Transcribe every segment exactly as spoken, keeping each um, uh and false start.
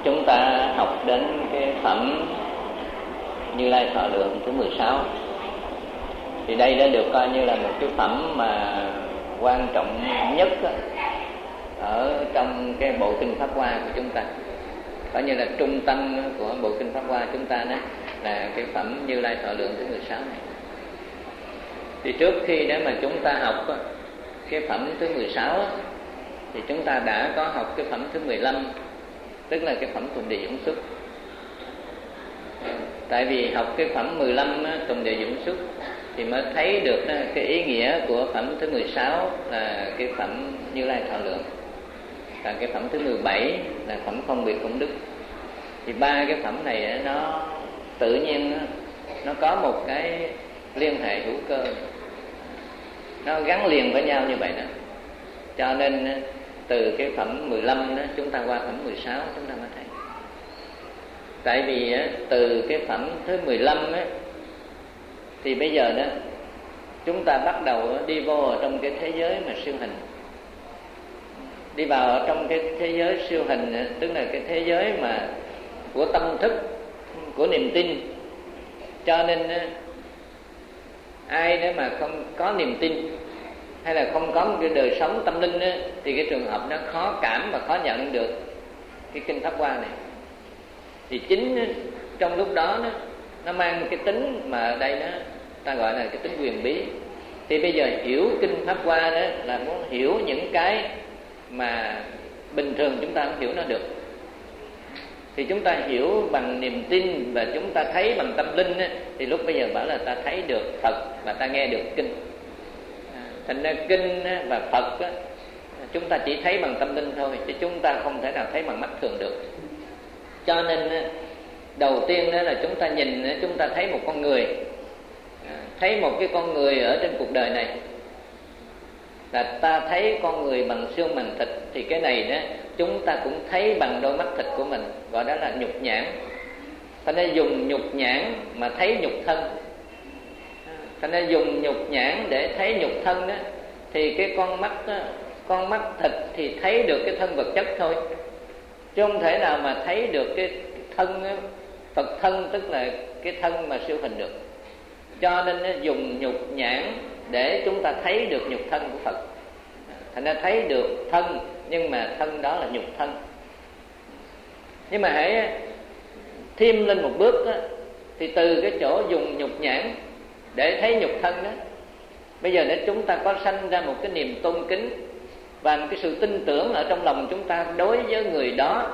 chúng ta học đến cái phẩm Như Lai Thọ Lượng thứ mười sáu. Thì đây đã được coi như là một cái phẩm mà quan trọng nhất ở trong cái bộ kinh Pháp Hoa của chúng ta. Coi như là trung tâm của bộ kinh Pháp Hoa chúng ta đó là cái phẩm Như Lai Thọ Lượng thứ mười sáu này. Thì trước khi để mà chúng ta học cái phẩm thứ mười sáu thì chúng ta đã có học cái phẩm thứ mười lăm, tức là cái phẩm Tùng Địa Dũng Xuất. Tại vì học cái phẩm mười lăm Tùng Địa Dũng Xuất thì mới thấy được cái ý nghĩa của phẩm thứ mười sáu là cái phẩm Như Lai Thọ Lượng. Và cái phẩm thứ mười bảy là phẩm Không Biệt Công Đức. Thì ba cái phẩm này nó tự nhiên nó có một cái liên hệ hữu cơ, nó gắn liền với nhau như vậy đó. Cho nên từ cái phẩm mười lăm đó, chúng ta qua phẩm mười sáu chúng ta mới thấy. Tại vì từ cái phẩm thứ mười lăm đó, thì bây giờ đó chúng ta bắt đầu đi vô ở trong cái thế giới mà siêu hình. Đi vào ở trong cái thế giới siêu hình, tức là cái thế giới mà của tâm thức, của niềm tin. Cho nên ai nếu mà không có niềm tin hay là không có một cái đời sống tâm linh á, thì cái trường hợp nó khó cảm và khó nhận được cái kinh Pháp Hoa này. Thì chính trong lúc đó nó, nó mang cái tính mà ở đây nó ta gọi là cái tính quyền bí. Thì bây giờ hiểu kinh Pháp Hoa đó là muốn hiểu những cái mà bình thường chúng ta không hiểu nó được. Thì chúng ta hiểu bằng niềm tin và chúng ta thấy bằng tâm linh á, thì lúc bây giờ bảo là ta thấy được Phật và ta nghe được kinh. Thành ra kinh và Phật á, chúng ta chỉ thấy bằng tâm linh thôi, chứ chúng ta không thể nào thấy bằng mắt thường được. Cho nên đầu tiên đó là chúng ta nhìn, chúng ta thấy một con người, thấy một cái con người ở trên cuộc đời này, là ta thấy con người bằng xương bằng thịt. Thì cái này đó chúng ta cũng thấy bằng đôi mắt thịt của mình, gọi đó là nhục nhãn. Thành ra dùng nhục nhãn mà thấy nhục thân. Thành ra dùng nhục nhãn để thấy nhục thân đó, thì cái con mắt đó, con mắt thịt thì thấy được cái thân vật chất thôi, chứ không thể nào mà thấy được cái thân đó, Phật thân, tức là cái thân mà siêu hình được. Cho nên đó, dùng nhục nhãn để chúng ta thấy được nhục thân của Phật. Thành ra thấy được thân, nhưng mà thân đó là nhục thân. Nhưng mà hãy thêm lên một bước đó, thì từ cái chỗ dùng nhục nhãn để thấy nhục thân đó, bây giờ để chúng ta có sanh ra một cái niềm tôn kính và một cái sự tin tưởng ở trong lòng chúng ta đối với người đó.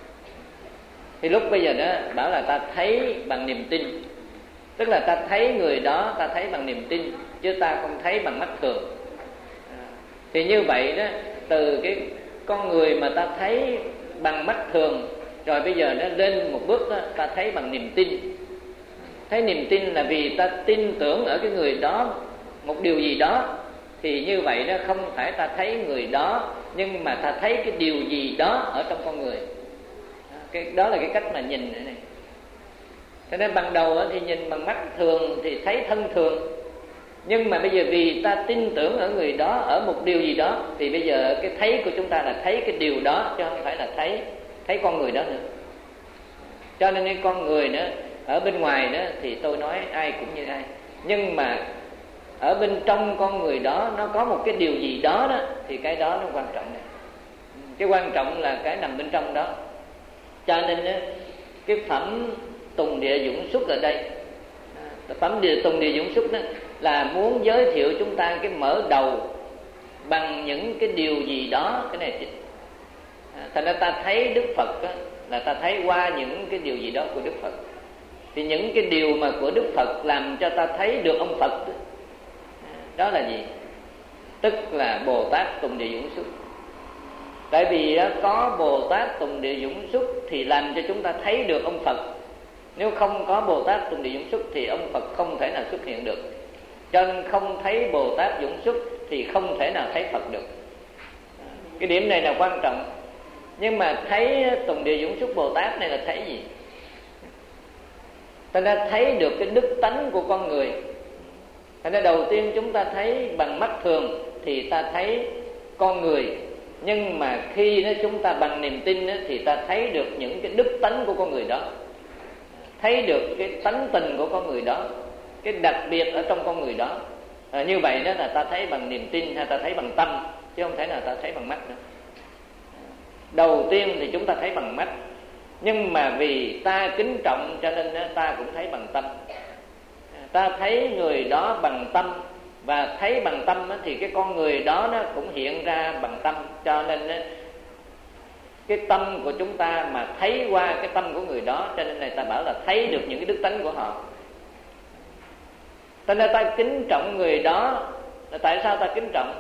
Thì lúc bây giờ đó bảo là ta thấy bằng niềm tin, tức là ta thấy người đó, ta thấy bằng niềm tin, chứ ta không thấy bằng mắt thường. Thì như vậy đó, từ cái con người mà ta thấy bằng mắt thường, rồi bây giờ nó lên một bước đó, ta thấy bằng niềm tin. Thấy niềm tin là vì ta tin tưởng ở cái người đó một điều gì đó. Thì như vậy đó không phải ta thấy người đó, nhưng mà ta thấy cái điều gì đó ở trong con người. Cái đó là cái cách mà nhìn này. Cho nên ban đầu thì nhìn bằng mắt thường thì thấy thân thường, nhưng mà bây giờ vì ta tin tưởng ở người đó, ở một điều gì đó, thì bây giờ cái thấy của chúng ta là thấy cái điều đó, chứ không phải là thấy thấy con người đó nữa. Cho nên cái con người nữa, ở bên ngoài đó thì tôi nói ai cũng như ai, nhưng mà ở bên trong con người đó nó có một cái điều gì đó đó, thì cái đó nó quan trọng này. Cái quan trọng là cái nằm bên trong đó. Cho nên đó, cái phẩm Tùng Địa Dũng Xuất ở đây, phẩm địa Tùng Địa Dũng Xuất đó là muốn giới thiệu chúng ta cái mở đầu bằng những cái điều gì đó. Cái này thành ra ta thấy Đức Phật đó, là ta thấy qua những cái điều gì đó của Đức Phật. Thì những cái điều mà của Đức Phật làm cho ta thấy được ông Phật đó, đó là gì? Tức là Bồ Tát Tùng Địa Dũng Xuất. Tại vì có Bồ Tát Tùng Địa Dũng Xuất thì làm cho chúng ta thấy được ông Phật. Nếu không có Bồ Tát Tùng Địa Dũng Xuất thì ông Phật không thể nào xuất hiện được. Cho nên không thấy Bồ Tát Dũng Xuất thì không thể nào thấy Phật được. Cái điểm này là quan trọng. Nhưng mà thấy Tùng Địa Dũng Xuất Bồ Tát này là thấy gì? Ta đã thấy được cái đức tánh của con người. Thành ra đầu tiên chúng ta thấy bằng mắt thường thì ta thấy con người, Nhưng mà khi đó chúng ta bằng niềm tin đó, thì ta thấy được những cái đức tánh của con người đó, thấy được cái tánh tình của con người đó, cái đặc biệt ở trong con người đó. À, như vậy đó là ta thấy bằng niềm tin hay ta thấy bằng tâm, chứ không thể nào ta thấy bằng mắt nữa. Đầu tiên thì chúng ta thấy bằng mắt, nhưng mà vì ta kính trọng cho nên ta cũng thấy bằng tâm. Ta thấy người đó bằng tâm, và thấy bằng tâm thì cái con người đó nó cũng hiện ra bằng tâm. Cho nên cái tâm của chúng ta mà thấy qua cái tâm của người đó, cho nên này ta bảo là thấy được những cái đức tánh của họ. Cho nên ta kính trọng người đó là tại sao ta kính trọng?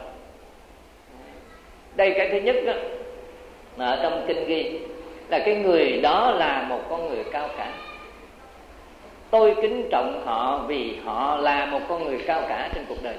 Đây cái thứ nhất đó, ở trong kinh ghi là cái người đó là một con người cao cả. Tôi kính trọng họ vì họ là một con người cao cả trên cuộc đời.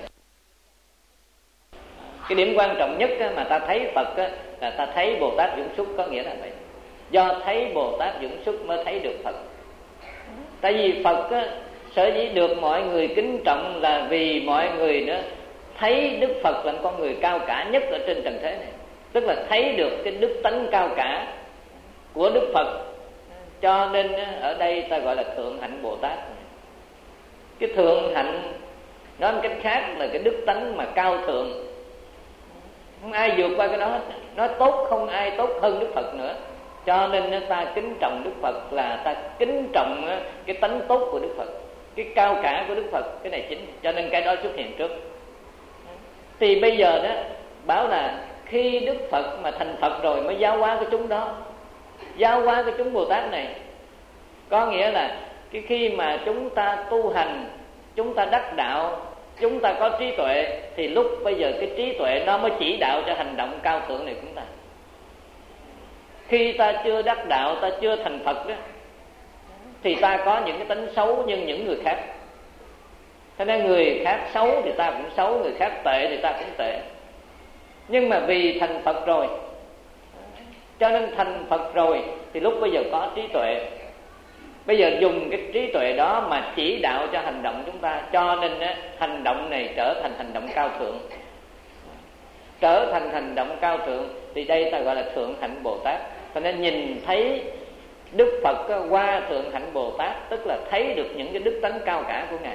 Cái điểm quan trọng nhất mà ta thấy Phật là ta thấy Bồ Tát Dũng Xuất, có nghĩa là vậy. Do thấy Bồ Tát Dũng Xuất mới thấy được Phật. Tại vì Phật sở dĩ được mọi người kính trọng là vì mọi người đó thấy Đức Phật là con người cao cả nhất ở trên trần thế này. Tức là thấy được cái đức tánh cao cả của Đức Phật. Cho nên ở đây ta gọi là thượng hạnh Bồ Tát. Cái thượng hạnh nói một cách khác là cái đức tánh mà cao thượng, không ai vượt qua cái đó hết. Nói tốt không ai tốt hơn Đức Phật nữa. Cho nên ta kính trọng Đức Phật là ta kính trọng cái tánh tốt của Đức Phật, cái cao cả của Đức Phật. Cái này chính, cho nên cái đó xuất hiện trước. Thì bây giờ đó bảo là khi Đức Phật mà thành Phật rồi mới giáo hóa cái chúng đó, giáo hóa cái chúng Bồ Tát này. Có nghĩa là cái khi mà chúng ta tu hành, chúng ta đắc đạo, chúng ta có trí tuệ, thì lúc bây giờ cái trí tuệ nó mới chỉ đạo cho hành động cao thượng này của chúng ta. Khi ta chưa đắc đạo, ta chưa thành Phật đó, thì ta có những cái tính xấu như những người khác. Cho nên người khác xấu thì ta cũng xấu, người khác tệ thì ta cũng tệ. Nhưng mà vì thành Phật rồi, cho nên thành Phật rồi thì lúc bây giờ có trí tuệ. Bây giờ dùng cái trí tuệ đó mà chỉ đạo cho hành động chúng ta. Cho nên á, hành động này trở thành hành động cao thượng. Trở thành hành động cao thượng thì đây ta gọi là thượng hạnh Bồ Tát. Cho nên nhìn thấy Đức Phật qua thượng hạnh Bồ Tát, tức là thấy được những cái đức tánh cao cả của Ngài.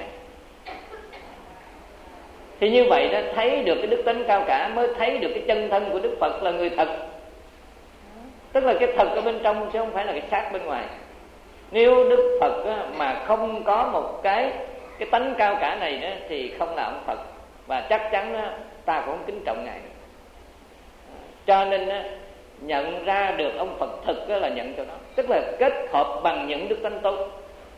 Thì như vậy đó, thấy được cái đức tánh cao cả mới thấy được cái chân thân của Đức Phật là người thật. Tức là cái thật ở bên trong chứ không phải là cái xác bên ngoài. Nếu Đức Phật á, mà không có một cái cái tánh cao cả này đó, thì không là ông Phật. Và chắc chắn á, ta cũng không kính trọng Ngài. Cho nên á, nhận ra được ông Phật thực á, là nhận cho nó, tức là kết hợp bằng những đức tánh tốt.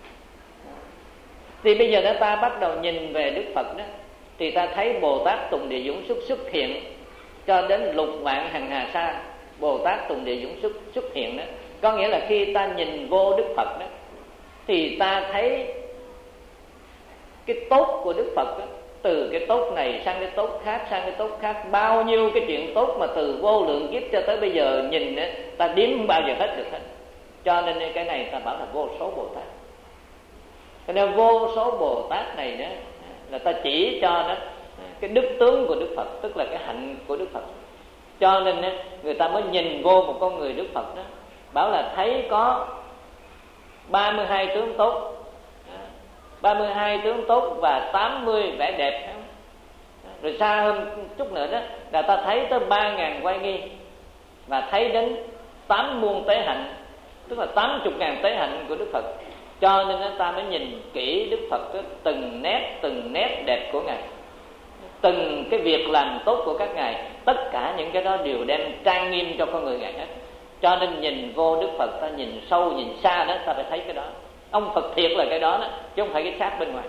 Thì bây giờ đó ta bắt đầu nhìn về Đức Phật đó, thì ta thấy Bồ Tát Tùng Địa Dũng Xuất xuất hiện cho đến lục vạn hằng hà sa. Bồ Tát Tùng Địa Dũng Xuất xuất hiện đó, có nghĩa là khi ta nhìn vô Đức Phật đó, thì ta thấy cái tốt của Đức Phật đó, từ cái tốt này sang cái tốt khác, sang cái tốt khác, bao nhiêu cái chuyện tốt mà từ vô lượng kiếp cho tới bây giờ nhìn đó, ta đếm không bao giờ hết được hết. Cho nên cái này ta bảo là vô số Bồ Tát. Cho nên vô số Bồ Tát này đó là ta chỉ cho đó cái đức tướng của Đức Phật, tức là cái hạnh của Đức Phật. Cho nên người ta mới nhìn vô một con người Đức Phật đó, bảo là thấy có ba mươi hai tướng tốt, ba mươi hai tướng tốt và tám mươi vẻ đẹp. Rồi xa hơn chút nữa đó là ta thấy tới ba ngàn quay nghi, và thấy đến tám muôn tế hạnh, tức là tám mươi ngàn tế hạnh của Đức Phật. Cho nên ta mới nhìn kỹ Đức Phật đó, từng nét từng nét đẹp của Ngài, từng cái việc làm tốt của các Ngài, tất cả những cái đó đều đem trang nghiêm cho con người Ngài hết. Cho nên nhìn vô Đức Phật, ta nhìn sâu nhìn xa đó, ta phải thấy cái đó. Ông Phật thiệt là cái đó, đó chứ không phải cái xác bên ngoài.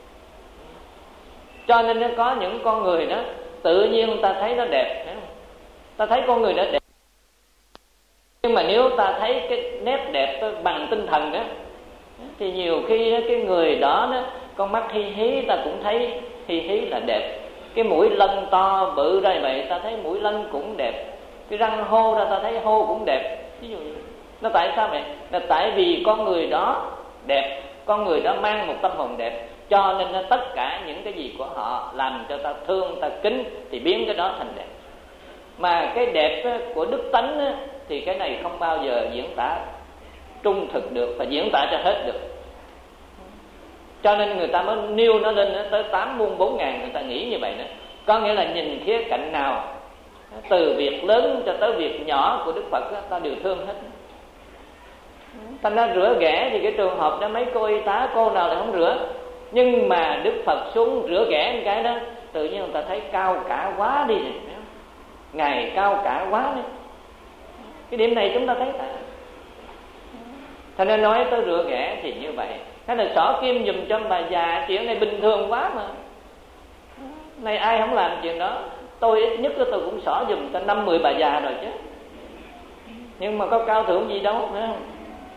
Cho nên nó có những con người đó tự nhiên ta thấy nó đẹp, ta thấy con người đó đẹp, nhưng mà nếu ta thấy cái nét đẹp bằng tinh thần đó, thì nhiều khi cái người đó, đó con mắt hi hí ta cũng thấy hi hí là đẹp. Cái mũi lân to bự ra vậy ta thấy mũi lân cũng đẹp. Cái răng hô ra ta thấy hô cũng đẹp. Ví dụ như nó tại sao vậy? Là tại vì con người đó đẹp, con người đó mang một tâm hồn đẹp, cho nên nó tất cả những cái gì của họ làm cho ta thương, ta kính, thì biến cái đó thành đẹp. Mà cái đẹp của đức tánh thì cái này không bao giờ diễn tả trung thực được, và diễn tả cho hết được. Cho nên người ta mới nêu nó lên tới tám muôn bốn ngàn, người ta nghĩ như vậy đó. Có nghĩa là nhìn khía cạnh nào, từ việc lớn cho tới việc nhỏ của Đức Phật ta đều thương hết. Ta nói rửa ghẻ thì cái trường hợp đó mấy cô y tá cô nào lại không rửa. Nhưng mà Đức Phật xuống rửa ghẻ một cái đó, tự nhiên người ta thấy cao cả quá đi. Ngài cao cả quá đi. Cái điểm này chúng ta thấy ta. Thành nên nói tới rửa ghẻ thì như vậy. Thế là xỏ kim dùm cho bà già, chuyện này bình thường quá mà. Này ai không làm chuyện đó. Tôi ít nhất tôi cũng xỏ dùm cho năm mười bà già rồi chứ. Nhưng mà có cao thượng gì đâu, phải không?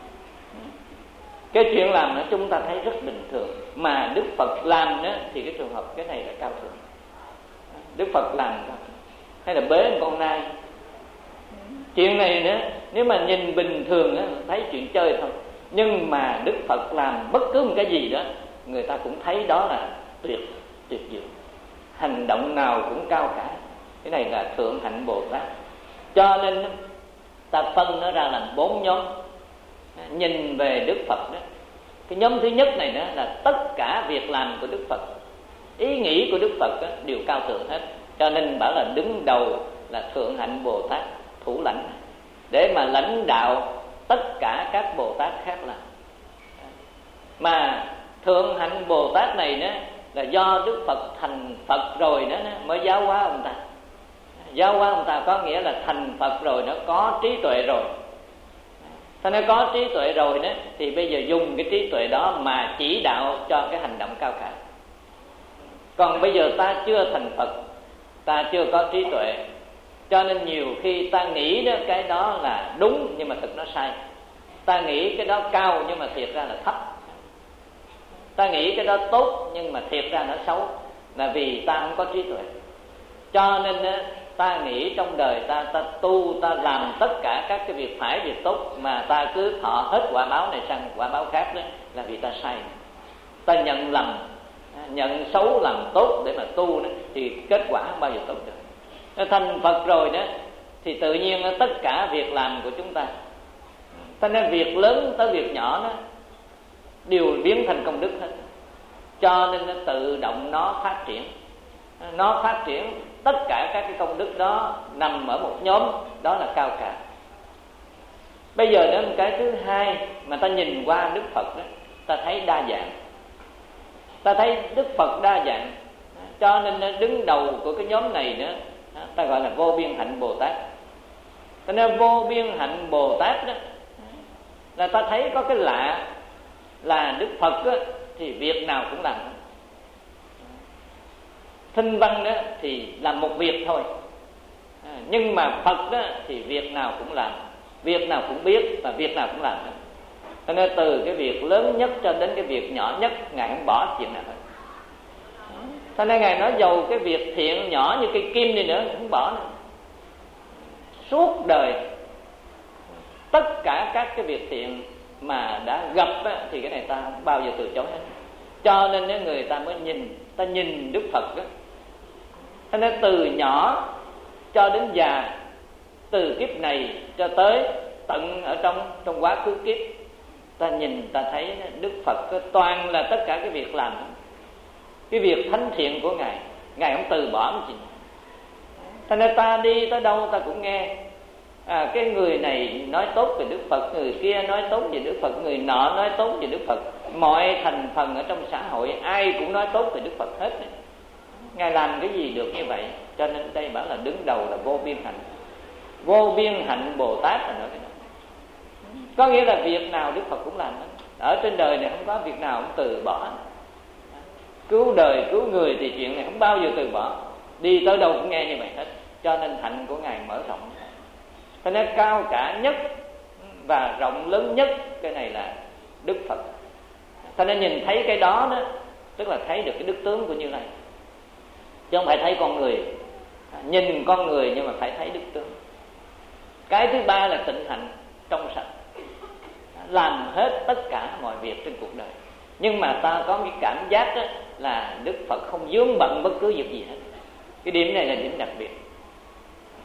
Cái chuyện làm đó chúng ta thấy rất bình thường. Mà Đức Phật làm đó thì cái trường hợp cái này là cao thượng. Đức Phật làm đó. Hay là bế một con nai. Chuyện này nữa, nếu mà nhìn bình thường đó, thấy chuyện chơi thôi. Nhưng mà Đức Phật làm bất cứ một cái gì đó, người ta cũng thấy đó là tuyệt, tuyệt diệu. Hành động nào cũng cao cả. Cái này là Thượng Hạnh Bồ Tát. Cho nên ta phân nó ra làm bốn nhóm. Nhìn về Đức Phật đó, cái nhóm thứ nhất này đó là tất cả việc làm của Đức Phật, ý nghĩ của Đức Phật đó, đều cao thượng hết. Cho nên bảo là đứng đầu là Thượng Hạnh Bồ Tát thủ lãnh, để mà lãnh đạo tất cả các Bồ Tát khác làm. Mà Thượng Hạnh Bồ Tát này đó là do Đức Phật thành Phật rồi đó mới giáo hóa ông ta. Giáo hóa ông ta có nghĩa là thành Phật rồi, nó có trí tuệ rồi.ถ้าnó có trí tuệ rồi đó, thì bây giờ dùng cái trí tuệ đó mà chỉ đạo cho cái hành động cao cả. Còn bây giờ ta chưa thành Phật, ta chưa có trí tuệ, cho nên nhiều khi ta nghĩ đó cái đó là đúng nhưng mà thực nó sai. Ta nghĩ cái đó cao nhưng mà thiệt ra là thấp. Ta nghĩ cái đó tốt nhưng mà thiệt ra nó xấu, là vì ta không có trí tuệ. Cho nên đó, ta nghĩ trong đời ta ta tu, ta làm tất cả các cái việc phải, việc tốt, mà ta cứ thọ hết quả báo này sang quả báo khác đó, là vì ta sai. Ta nhận lầm, nhận xấu làm tốt để mà tu đó, thì kết quả không bao giờ tốt được. Nó thành Phật rồi đó thì tự nhiên đó, tất cả việc làm của chúng ta, ta nói việc lớn tới việc nhỏ đó đều biến thành công đức hết. Cho nên nó tự động nó phát triển, nó phát triển tất cả các cái công đức đó nằm ở một nhóm, đó là cao cả. Bây giờ đến cái thứ hai mà ta nhìn qua Đức Phật đó, ta thấy đa dạng. Ta thấy Đức Phật đa dạng, cho nên đứng đầu của cái nhóm này nữa ta gọi là Vô Biên Hạnh Bồ Tát. Cho nên Vô Biên Hạnh Bồ Tát đó là ta thấy có cái lạ là Đức Phật đó, thì việc nào cũng làm. Thinh văn đó thì làm một việc thôi, à, nhưng mà Phật đó thì việc nào cũng làm, việc nào cũng biết và việc nào cũng làm. Cho nên từ cái việc lớn nhất cho đến cái việc nhỏ nhất, Ngài không bỏ chuyện nào hết. Cho nên Ngài nói dầu cái việc thiện nhỏ như cây kim đi nữa không bỏ nữa. Suốt đời tất cả các cái việc thiện mà đã gặp á, thì cái này ta không bao giờ từ chối hết. Cho nên nếu người ta mới nhìn, ta nhìn Đức Phật đó, cho nên từ nhỏ cho đến già, từ kiếp này cho tới tận ở trong trong quá khứ kiếp, ta nhìn ta thấy Đức Phật toàn là tất cả cái việc làm, cái việc thánh thiện của Ngài, Ngài không từ bỏ một gì. Cho nên ta đi tới đâu ta cũng nghe à, cái người này nói tốt về Đức Phật, người kia nói tốt về Đức Phật, người nọ nói tốt về Đức Phật. Mọi thành phần ở trong xã hội ai cũng nói tốt về Đức Phật hết. Ngài làm cái gì được như vậy? Cho nên đây bảo là đứng đầu là Vô Biên Hạnh. Vô Biên Hạnh Bồ Tát là nói cái đó. Có nghĩa là việc nào Đức Phật cũng làm hết. Ở trên đời này không có việc nào không từ bỏ. Cứu đời, cứu người thì chuyện này không bao giờ từ bỏ. Đi tới đâu cũng nghe như vậy hết. Cho nên hạnh của Ngài mở rộng. Cho nên cao cả nhất và rộng lớn nhất, cái này là Đức Phật. Cho nên nhìn thấy cái đó đó, tức là thấy được cái đức tướng của Như Lai, chứ không phải thấy con người. Nhìn con người nhưng mà phải thấy đức tướng. Cái thứ ba là tịnh hạnh, trong sạch, làm hết tất cả mọi việc trên cuộc đời. Nhưng mà ta có cái cảm giác đó là Đức Phật không vướng bận bất cứ việc gì hết. Cái điểm này là điểm đặc biệt.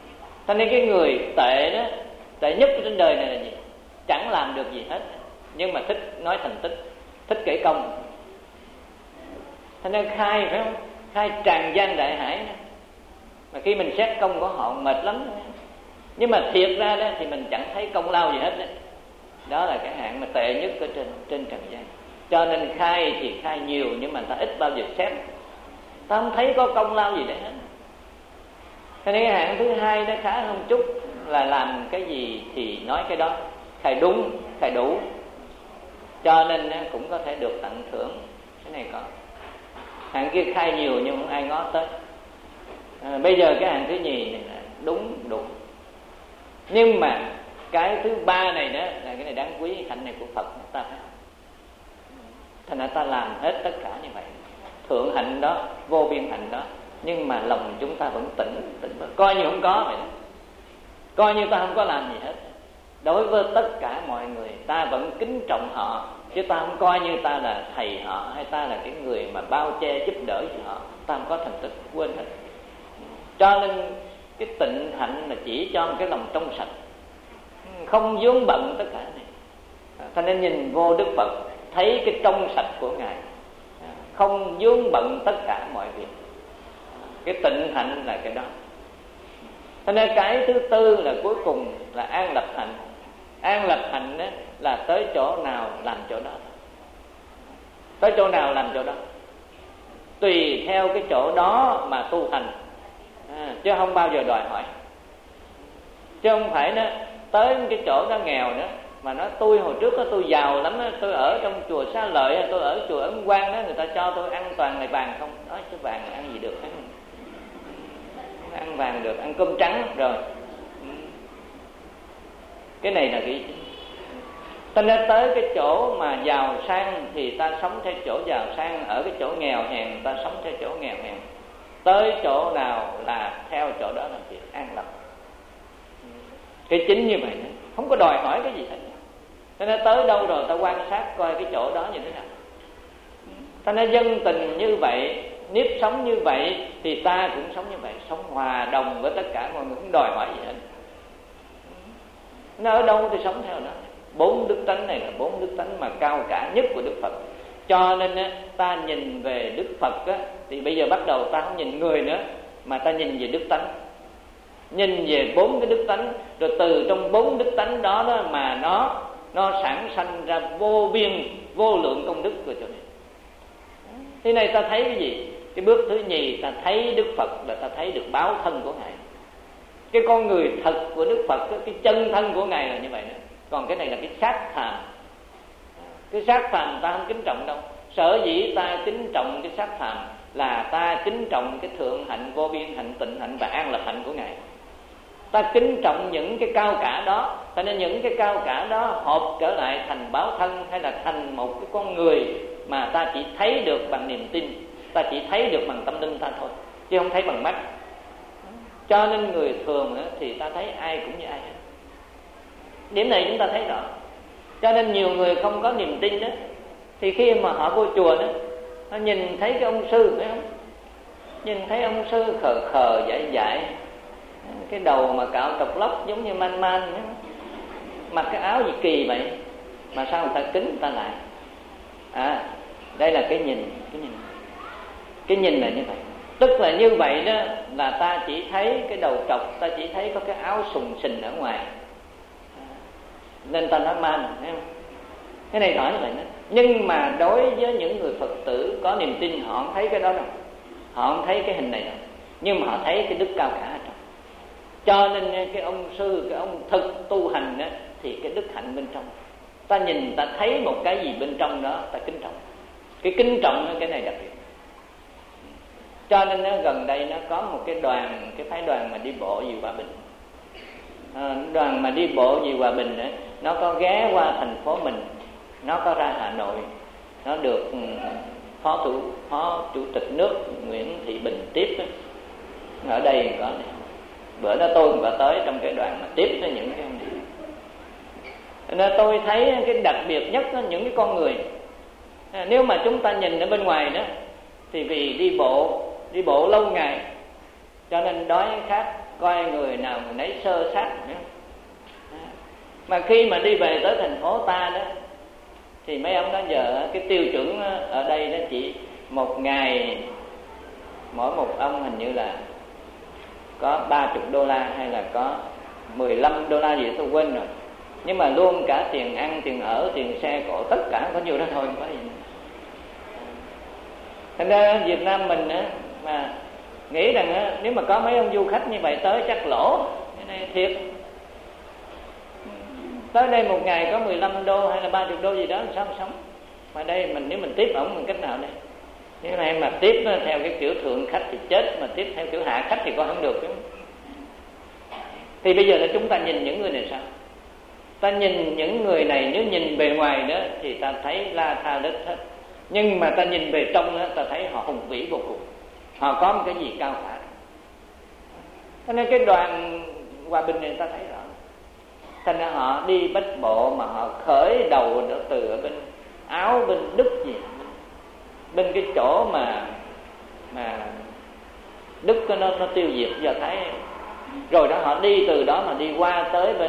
Cho nên cái người tệ đó, tệ nhất trên đời này là gì? Chẳng làm được gì hết, nhưng mà thích nói thành tích, thích kể công. Cho nên khai, phải không? Khai tràn gian đại hải đó. Mà khi mình xét công của họ mệt lắm đó. Nhưng mà thiệt ra đó thì mình chẳng thấy công lao gì hết đó. Đó là cái hạng mà tệ nhất ở trên, trên trần gian. Cho nên khai thì khai nhiều, nhưng mà ta ít bao giờ xét. Ta không thấy có công lao gì để hết. Cho nên cái hạng thứ hai nó khá hơn chút, là làm cái gì thì nói cái đó, khai đúng, khai đủ. Cho nên cũng có thể được tặng thưởng. Cái này có. Hạng kia khai nhiều nhưng không ai ngó tới. À, bây giờ cái hạng thứ nhì này là đúng đủ. Nhưng mà cái thứ ba này đó là cái này đáng quý, hạnh này của Phật ta phải. Thành ra ta làm hết tất cả như vậy. Thượng hạnh đó, vô biên hạnh đó, nhưng mà lòng chúng ta vẫn tỉnh, tỉnh coi như không có vậy đó. Coi như ta không có làm gì hết. Đối với tất cả mọi người ta vẫn kính trọng họ, chứ ta không coi như ta là thầy họ, hay ta là cái người mà bao che giúp đỡ cho họ. Ta không có thành tích, quên hết. Cho nên cái tịnh hạnh là chỉ cho một cái lòng trong sạch, không vướng bận tất cả này. Cho nên nhìn vô Đức Phật thấy cái trong sạch của Ngài, không vướng bận tất cả mọi việc. Cái tịnh hạnh là cái đó. Cho nên cái thứ tư là cuối cùng là an lập hạnh. An lập hạnh đó là tới chỗ nào làm chỗ đó, tới chỗ nào làm chỗ đó, tùy theo cái chỗ đó mà tu hành, à, chứ không bao giờ đòi hỏi. Chứ không phải nó tới cái chỗ đó nghèo nữa mà nói tôi hồi trước đó tôi giàu lắm đó, tôi ở trong chùa Xá Lợi, tôi ở chùa Ấn Quang đó, người ta cho tôi ăn toàn là vàng không. Nói chứ vàng ăn gì được hết, ăn vàng được, ăn cơm trắng rồi. Cái này là cái. Ta nên tới cái chỗ mà giàu sang thì ta sống theo chỗ giàu sang, ở cái chỗ nghèo hèn ta sống theo chỗ nghèo hèn. Tới chỗ nào là theo chỗ đó làm việc, an lập. Cái chính như vậy đó, không có đòi hỏi cái gì hết. Cho nên tới đâu rồi ta quan sát coi cái chỗ đó như thế nào. Ta nên dân tình như vậy, nếp sống như vậy thì ta cũng sống như vậy, sống hòa đồng với tất cả mọi người, không đòi hỏi gì hết. Nó ở đâu thì sống theo đó. Bốn đức tánh này là bốn đức tánh mà cao cả nhất của Đức Phật. Cho nên ta nhìn về Đức Phật á, thì bây giờ bắt đầu ta không nhìn người nữa, mà ta nhìn về đức tánh, nhìn về bốn cái đức tánh, rồi từ trong bốn đức tánh đó, đó mà nó nó sản sanh ra vô biên vô lượng công đức của chỗ này. Thế này ta thấy cái gì? Cái bước thứ nhì ta thấy Đức Phật là ta thấy được báo thân của Ngài. Cái con người thật của Đức Phật, cái chân thân của Ngài là như vậy nữa. Còn cái này là cái xác phàm. Cái xác phàm ta không kính trọng đâu. Sở dĩ ta kính trọng cái xác phàm là ta kính trọng cái thượng hạnh, vô biên hạnh, tịnh hạnh và an lập hạnh của Ngài. Ta kính trọng những cái cao cả đó, cho nên những cái cao cả đó hợp trở lại thành báo thân, hay là thành một cái con người mà ta chỉ thấy được bằng niềm tin, ta chỉ thấy được bằng tâm linh ta thôi, chứ không thấy bằng mắt. Cho nên người thường thì ta thấy ai cũng như ai. Điểm này chúng ta thấy rõ. Cho nên nhiều người không có niềm tin đó, thì khi mà họ vô chùa đó, họ nhìn thấy cái ông sư, phải không? Nhìn thấy ông sư khờ khờ dại dại, cái đầu mà cạo trọc lóc giống như man man, mặc cái áo gì kỳ vậy, mà sao người ta kính người ta lại? À, đây là cái nhìn, cái nhìn, cái nhìn là như vậy. Tức là như vậy đó, là ta chỉ thấy cái đầu trọc, ta chỉ thấy có cái áo sùng sình ở ngoài, nên ta nói man, thấy không? Cái này rõ như vậy đó. Nhưng mà đối với những người Phật tử có niềm tin, họ không thấy cái đó đâu, họ không thấy cái hình này đâu, nhưng mà họ thấy cái đức cao cả ở trong. Cho nên cái ông sư, cái ông thực tu hành đó, thì cái đức hạnh bên trong, ta nhìn ta thấy một cái gì bên trong đó, ta kính trọng. Cái kính trọng cái này đặc biệt. Cho nên nó gần đây nó có một cái đoàn, cái phái đoàn mà đi bộ về Hòa Bình. À, đoàn mà đi bộ về Hòa Bình ấy, nó có ghé qua thành phố mình, nó có ra Hà Nội, nó được phó thủ phó chủ tịch nước Nguyễn Thị Bình tiếp ấy. Ở đây có này. Bữa đó tôi cũng có tới trong cái đoàn mà tiếp với những cái ông này. Nên tôi thấy cái đặc biệt nhất đó, những cái con người, à, nếu mà chúng ta nhìn ở bên ngoài đó, thì vì đi bộ đi bộ lâu ngày cho nên đói khát coi người nào người nấy sơ sát nữa. Mà khi mà đi về tới thành phố ta đó thì mấy ông đó giờ cái tiêu chuẩn ở đây nó chỉ một ngày mỗi một ông hình như là có ba mươi đô la hay là có mười lăm đô la gì tôi quên rồi, nhưng mà luôn cả tiền ăn, tiền ở, tiền xe cộ, tất cả có nhiêu đó thôi, không có gì nữa. Thành ra Việt Nam mình á, mà nghĩ rằng á, nếu mà có mấy ông du khách như vậy tới chắc lỗ. Cái này thiệt, tới đây một ngày có mười lăm đô hay là ba mươi đô gì đó làm sao mà sống. Mà đây mình nếu mình tiếp ổng bằng cách nào đây? Nếu này mà tiếp theo cái kiểu thượng khách thì chết, mà tiếp theo kiểu hạ khách thì có không được. Thì bây giờ là chúng ta nhìn những người này sao? Ta nhìn những người này, nếu nhìn bề ngoài đó thì ta thấy la tha đất hết, nhưng mà ta nhìn về trong đó ta thấy họ hùng vĩ vô cùng, họ có một cái gì cao cả. Cho nên cái đoàn hòa bình này ta thấy rõ, thành ra họ đi bách bộ mà họ khởi đầu từ ở bên Áo, bên Đức gì, bên cái chỗ mà mà Đức nó nó tiêu diệt Do Thái, rồi đó họ đi từ đó mà đi qua tới bên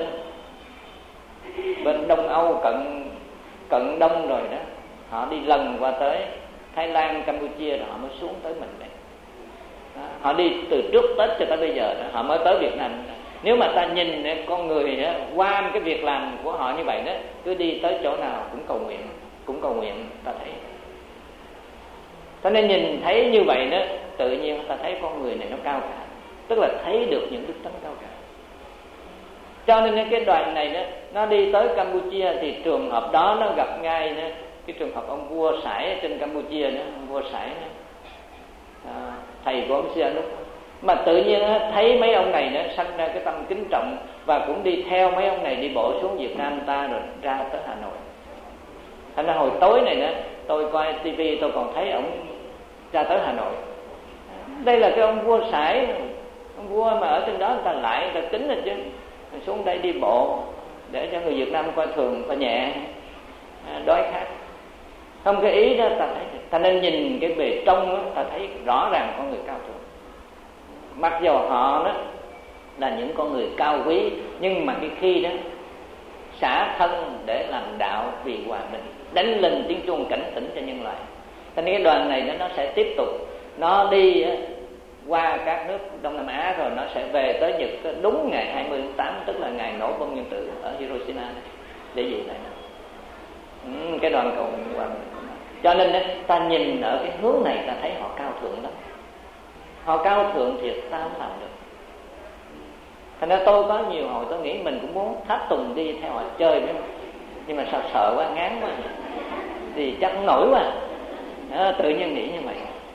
bên Đông Âu, cận cận Đông rồi đó, họ đi lần qua tới Thái Lan, Campuchia rồi họ mới xuống tới mình đây. Đó, họ đi từ trước Tết cho tới bây giờ đó, họ mới tới Việt Nam. Nếu mà ta nhìn con người đó, qua cái việc làm của họ như vậy đó, cứ đi tới chỗ nào cũng cầu nguyện, cũng cầu nguyện, ta thấy. Cho nên nhìn thấy như vậy đó, tự nhiên ta thấy con người này nó cao cả, tức là thấy được những đức tánh cao cả. Cho nên cái đoàn này đó, nó đi tới Campuchia thì trường hợp đó nó gặp ngay đó, cái trường hợp ông vua Sải trên Campuchia đó, ông vua Sải đó, à, thầy của ông Sihanouk. Mà tự nhiên đó, thấy mấy ông này nó sanh ra cái tâm kính trọng, và cũng đi theo mấy ông này đi bộ xuống Việt Nam ta rồi ra tới Hà Nội. Thành ra hồi tối này đó, tôi coi tivi tôi còn thấy ông ra tới Hà Nội. Đây là cái ông vua Sải, ông vua mà ở trên đó người ta lại người ta kính rồi chứ, xuống đây đi bộ để cho người Việt Nam coi thường, coi nhẹ, đói khát. Không, cái ý đó ta thấy, ta nên nhìn cái bề trong đó, ta thấy rõ ràng con người cao thượng. Mặc dù họ đó là những con người cao quý, nhưng mà cái khi đó xả thân để làm đạo vì hòa bình, đánh lên tiếng chuông cảnh tỉnh cho nhân loại. Cho nên cái đoàn này nó sẽ tiếp tục, nó đi qua các nước Đông Nam Á rồi nó sẽ về tới Nhật đúng ngày hai mươi tháng tám, tức là ngày nổ bom nguyên tử ở Hiroshima để gì lại đó. Ừ, cái đoàn cầu nguyện hòa bình. Cho nên đó, ta nhìn ở cái hướng này ta thấy họ cao thượng lắm. Họ cao thượng thiệt, ta không làm được. Thành ra tôi có nhiều hồi tôi nghĩ mình cũng muốn tháp tùng đi theo họ chơi với, nhưng mà sao sợ quá, ngán quá, thì chắc không nổi quá. Đó, tự nhiên nghĩ như vậy.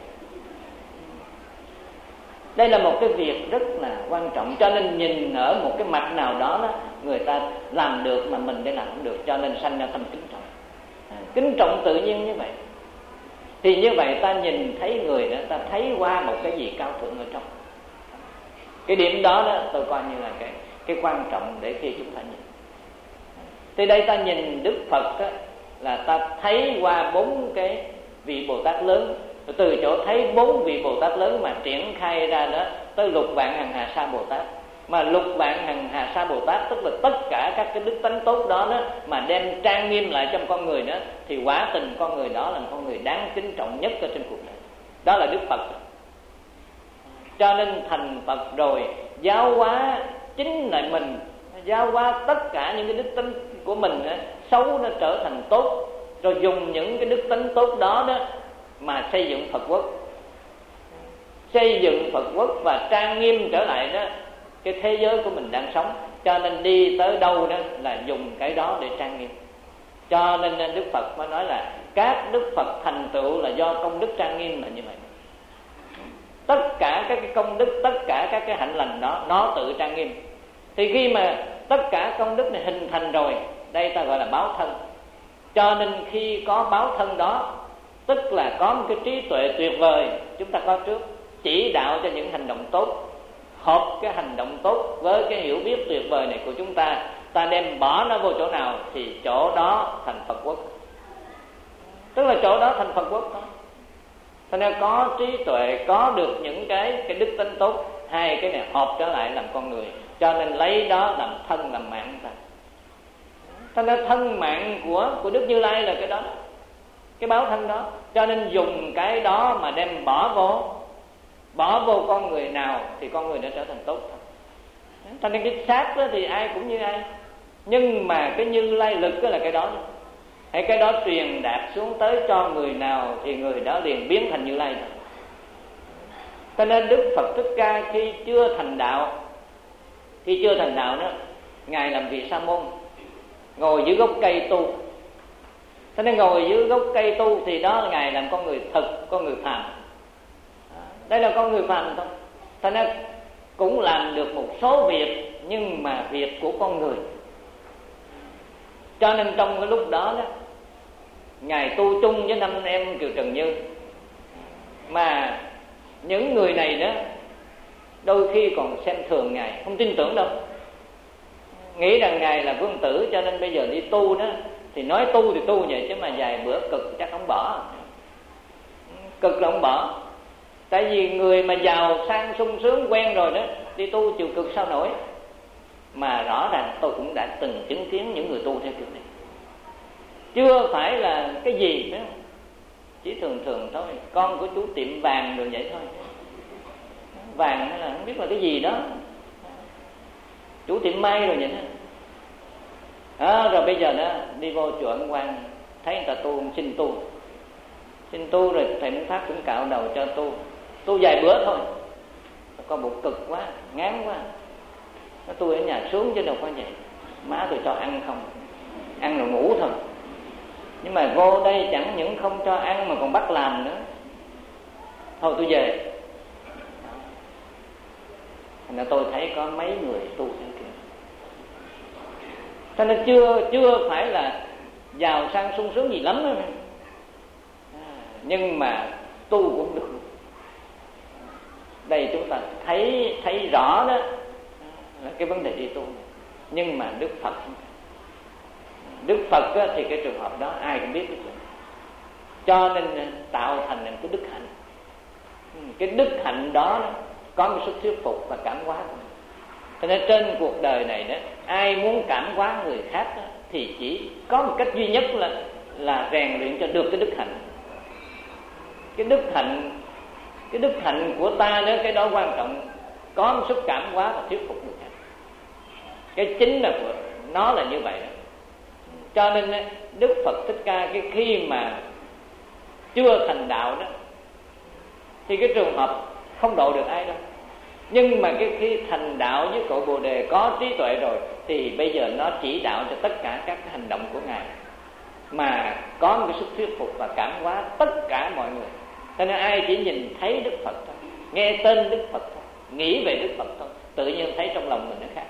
Đây là một cái việc rất là quan trọng, cho nên nhìn ở một cái mặt nào đó, đó người ta làm được mà mình để làm không được, cho nên sanh ra tâm kính trọng. À, kính trọng tự nhiên như vậy. Thì như vậy ta nhìn thấy người đó, ta thấy qua một cái gì cao thượng ở trong. Cái điểm đó đó tôi coi như là cái cái quan trọng để khi chúng ta nhìn. Thì đây ta nhìn Đức Phật đó, là ta thấy qua bốn cái vị Bồ Tát lớn, từ chỗ thấy bốn vị Bồ Tát lớn mà triển khai ra đó tới lục vạn hằng hà sa Bồ Tát. Mà lục vạn hằng hà sa Bồ Tát tức là tất cả các cái đức tánh tốt đó, đó mà đem trang nghiêm lại trong con người đó, thì quả tình con người đó là con người đáng kính trọng nhất ở trên cuộc đời. Đó là Đức Phật. Cho nên thành Phật rồi giáo hóa chính lại mình, giáo hóa tất cả những cái đức tánh của mình đó, xấu nó trở thành tốt, rồi dùng những cái đức tánh tốt đó đó mà xây dựng Phật quốc, xây dựng Phật quốc và trang nghiêm trở lại đó cái thế giới của mình đang sống. Cho nên đi tới đâu đó là dùng cái đó để trang nghiêm. Cho nên Đức Phật mới nói là các Đức Phật thành tựu là do công đức trang nghiêm là như vậy. Tất cả các cái công đức, tất cả các cái hạnh lành đó nó tự trang nghiêm. Thì khi mà tất cả công đức này hình thành rồi, đây ta gọi là báo thân. Cho nên khi có báo thân đó, tức là có một cái trí tuệ tuyệt vời chúng ta có trước, chỉ đạo cho những hành động tốt, hợp cái hành động tốt với cái hiểu biết tuyệt vời này của chúng ta, ta đem bỏ nó vô chỗ nào thì chỗ đó thành Phật quốc. Tức là chỗ đó thành Phật quốc đó. Cho nên có trí tuệ, có được những cái cái đức tính tốt, hai cái này hợp trở lại làm con người, cho nên lấy đó làm thân làm mạng ta. Cho nên thân mạng của của Đức Như Lai là cái đó, cái báo thân đó, cho nên dùng cái đó mà đem bỏ vô bỏ vô con người nào thì con người đã trở thành tốt thôi. Cho nên cái xác đó thì ai cũng như ai, nhưng mà cái Như Lai lực đó là cái đó. Hay cái đó truyền đạt xuống tới cho người nào thì người đó liền biến thành Như Lai. Cho nên Đức Phật Thích Ca khi chưa thành đạo, khi chưa thành đạo đó, ngài làm vị sa môn, ngồi dưới gốc cây tu. Cho nên ngồi dưới gốc cây tu thì đó là ngài làm con người thực, con người phàm. Đây là con người phàm thôi. Cho nên cũng làm được một số việc, nhưng mà việc của con người. Cho nên trong cái lúc đó đó, ngài tu chung với năm em Kiều Trần Như. Mà những người này đó đôi khi còn xem thường ngài, không tin tưởng đâu, nghĩ rằng ngài là vương tử, cho nên bây giờ đi tu đó thì nói tu thì tu vậy, chứ mà vài bữa cực chắc không bỏ, cực là không bỏ. Tại vì người mà giàu sang sung sướng quen rồi đó, đi tu chịu cực sao nổi. Mà rõ ràng tôi cũng đã từng chứng kiến những người tu theo kiểu này, chưa phải là cái gì nữa, chỉ thường thường thôi. Con của chú tiệm vàng rồi vậy thôi, vàng hay là không biết là cái gì đó, chủ tiệm may rồi vậy đó. À, rồi bây giờ đó đi vô chùa Ấn Quang, thấy người ta tu, xin tu xin tu rồi thầy Minh Pháp cũng cạo đầu cho tu tu vài bữa thôi, con bụng cực quá, ngán quá, nó tôi ở nhà xuống chứ đâu có vậy. Má tôi cho ăn không, ăn rồi ngủ thôi. Nhưng mà vô đây chẳng những không cho ăn mà còn bắt làm nữa. Thôi tôi về. Thành ra tôi thấy có mấy người tu theo kiểu, cho nên chưa chưa phải là giàu sang sung sướng gì lắm đó. Nhưng mà tu cũng được. Đây chúng ta thấy thấy rõ đó là cái vấn đề đi tu. Nhưng mà Đức Phật Đức Phật á, thì cái trường hợp đó ai cũng biết cái chuyện. Cho nên tạo thành cái đức hạnh. Cái đức hạnh đó có một sức thuyết phục và cảm hóa. Cho nên trên cuộc đời này đó, ai muốn cảm hóa người khác đó, thì chỉ có một cách duy nhất là là rèn luyện cho được cái đức hạnh. Cái đức hạnh cái đức hạnh của ta đó, cái đó quan trọng, có một sức cảm hóa và thuyết phục người khác. Cái chính là của nó là như vậy đó. Cho nên Đức Phật Thích Ca cái khi mà chưa thành đạo đó thì cái trường hợp không độ được ai đâu. Nhưng mà cái khi thành đạo với cội Bồ Đề có trí tuệ rồi thì bây giờ nó chỉ đạo cho tất cả các hành động của ngài, mà có một cái sức thuyết phục và cảm hóa tất cả mọi người. Cho nên ai chỉ nhìn thấy Đức Phật thôi, nghe tên Đức Phật thôi, nghĩ về Đức Phật thôi, tự nhiên thấy trong lòng mình nó khác.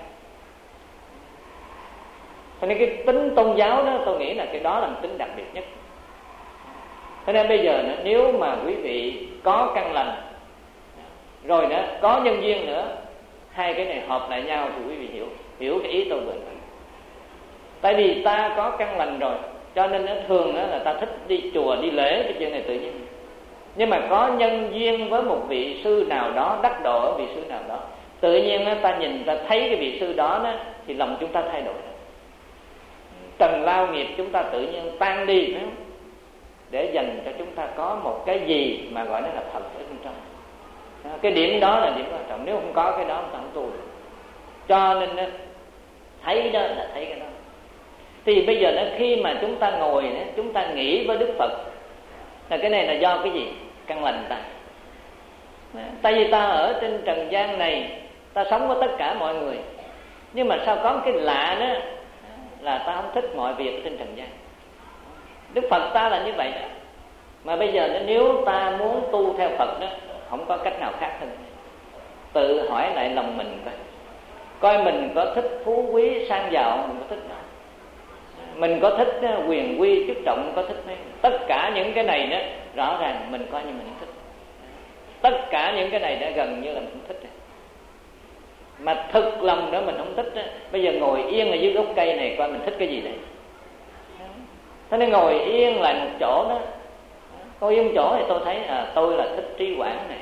Cho nên cái tính tôn giáo đó tôi nghĩ là cái đó là một tính đặc biệt nhất. Cho nên bây giờ nữa, nếu mà quý vị có căn lành rồi nữa, có nhân duyên nữa, hai cái này hợp lại nhau thì quý vị hiểu hiểu cái ý tôi vừa nói. Tại vì ta có căn lành rồi, cho nên nó thường đó là ta thích đi chùa đi lễ, cái chuyện này tự nhiên. Nhưng mà có nhân duyên với một vị sư nào đó, đắc độ ở vị sư nào đó, tự nhiên đó, ta nhìn ta thấy cái vị sư đó, đó thì lòng chúng ta thay đổi. Trần lao nghiệp chúng ta tự nhiên tan đi, phải không? Để dành cho chúng ta có một cái gì mà gọi nó là thật ở bên trong. Cái điểm đó là điểm quan trọng. Nếu không có cái đó ta không tu được. Cho nên đó, thấy đó là thấy cái đó. Thì bây giờ đó, khi mà chúng ta ngồi đó, chúng ta nghĩ với Đức Phật là cái này là do cái gì? Căn lành ta. Tại vì ta ở trên trần gian này, ta sống với tất cả mọi người, nhưng mà sao có cái lạ đó là ta không thích mọi việc trên trần gian. Đức Phật ta là như vậy đó. Mà bây giờ nếu ta muốn tu theo Phật đó, không có cách nào khác hơn. Tự hỏi lại lòng mình coi, coi mình có thích phú quý sang giàu, mình có thích đâu. Mình có thích quyền quy chức trọng, có thích mấy. Tất cả những cái này đó rõ ràng mình coi như mình không thích. Tất cả những cái này đã gần như là mình không thích. Mà thực lòng nữa mình không thích đó. Bây giờ ngồi yên ở dưới gốc cây này coi mình thích cái gì đây. Thế nên ngồi yên lại một chỗ đó, ngồi yên một chỗ thì tôi thấy à, tôi là thích trí quán này, rõ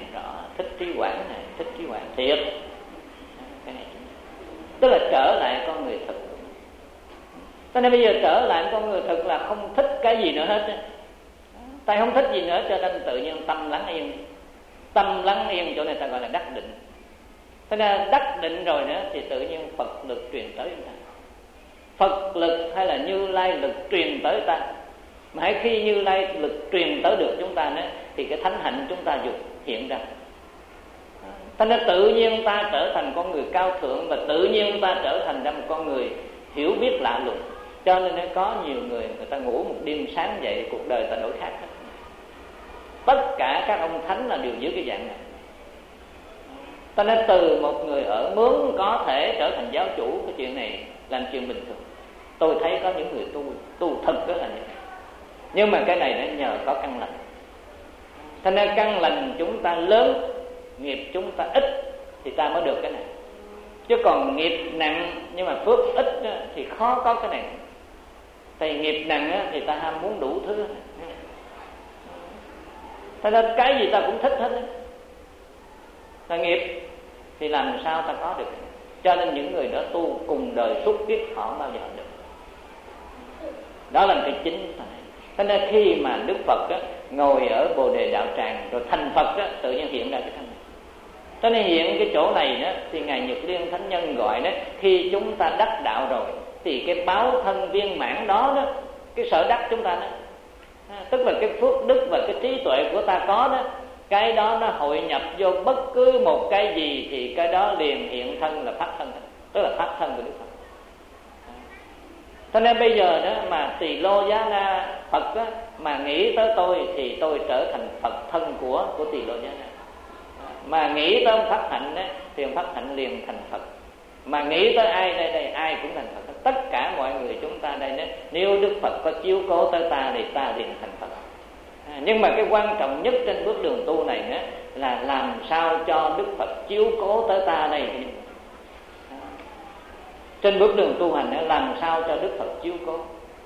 thích trí quảng này, thích trí quảng thiệt. Cái này tức là trở lại con người thực. Cho nên bây giờ trở lại con người thực là không thích cái gì nữa hết. Ta không thích gì nữa cho nên tự nhiên tâm lắng yên. Tâm lắng yên chỗ này ta gọi là đắc định. Thế nên đắc định rồi nữa thì tự nhiên Phật lực truyền tới chúng ta. Phật lực hay là Như Lai lực truyền tới ta. Mà hãy khi Như Lai lực truyền tới được chúng ta nữa thì cái thánh hạnh chúng ta dục hiện ra. Thế nên tự nhiên ta trở thành con người cao thượng và tự nhiên ta trở thành ra một con người hiểu biết lạ lùng. Cho nên có nhiều người người ta ngủ một đêm sáng dậy cuộc đời ta đổi khác hết. Tất cả các ông thánh là đều dưới cái dạng này. Ta nói từ một người ở mướn có thể trở thành giáo chủ, cái chuyện này là chuyện bình thường. Tôi thấy có những người tu tu thật rất là nhiều. Nhưng mà cái này nó nhờ có căn lành. Cho nên căn lành chúng ta lớn, nghiệp chúng ta ít thì ta mới được cái này. Chứ còn nghiệp nặng nhưng mà phước ít thì khó có cái này. Tại nghiệp nặng thì ta ham muốn đủ thứ. Cho nên cái gì ta cũng thích hết. Ta nghiệp thì làm sao ta có được. Cho nên những người đó tu cùng đời suốt kiếp họ không bao giờ được. Đó là cái chính. Cho nên khi mà Đức Phật á, ngồi ở Bồ Đề Đạo Tràng rồi thành Phật á, tự nhiên hiện ra cái thân này. Cho nên hiện cái chỗ này đó, thì Ngài Nhật Liên Thánh Nhân gọi đó, khi chúng ta đắc đạo rồi thì cái báo thân viên mãn đó, đó cái sở đắc chúng ta đó, tức là cái phước đức và cái trí tuệ của ta có đó, cái đó nó hội nhập vô bất cứ một cái gì thì cái đó liền hiện thân là phát thân, tức là phát thân của Đức Phật. Cho nên bây giờ đó mà Tỳ Lô Giá Na Phật đó, mà nghĩ tới tôi thì tôi trở thành Phật thân của của Tỳ Lô Giá Na. Mà nghĩ tới ông Pháp Hạnh đó, thì ông Pháp Hạnh liền thành Phật. Mà nghĩ tới ai đây đây ai cũng thành Phật. Tất cả mọi người chúng ta đây đó, nếu Đức Phật có chiếu cố tới ta thì ta liền thành Phật. À, nhưng mà cái quan trọng nhất trên bước đường tu này đó, là làm sao cho Đức Phật chiếu cố tới ta đây. À, trên bước đường tu hành đó, làm sao cho Đức Phật chiếu cố.